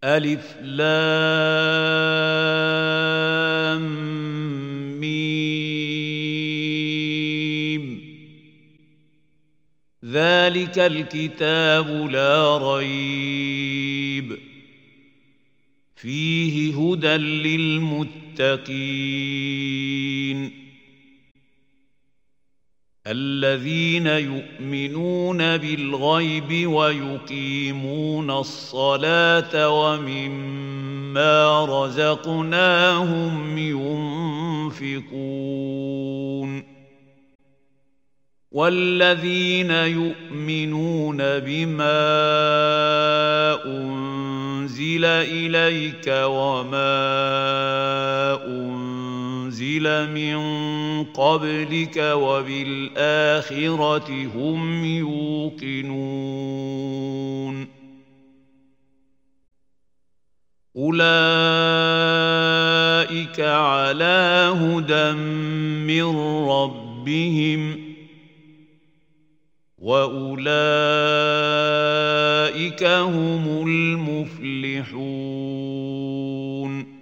ألف لام ميم ذلك الكتاب لا ريب فيه هدى للمتقين الذين يؤمنون بالغيب ويقيمون الصلاة ومما رزقناهم ينفقون والذين يؤمنون بما أنزل إليك وما أنزل من قبلك وبالآخرة هم يوقنون أولئك على هدى من ربهم وأولئك هم المفلحون